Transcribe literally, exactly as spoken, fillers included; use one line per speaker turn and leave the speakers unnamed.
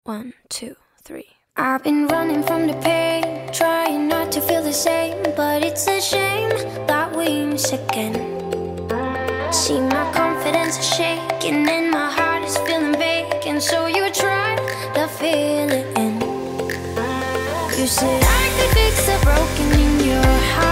One, two, three.
I've been running from the pain, trying not to feel the same, but it's a shame that we miss again. See, my confidence is shaking and my heart is feeling vacant, so you try to fill it in. You said I could fix the broken in your heart.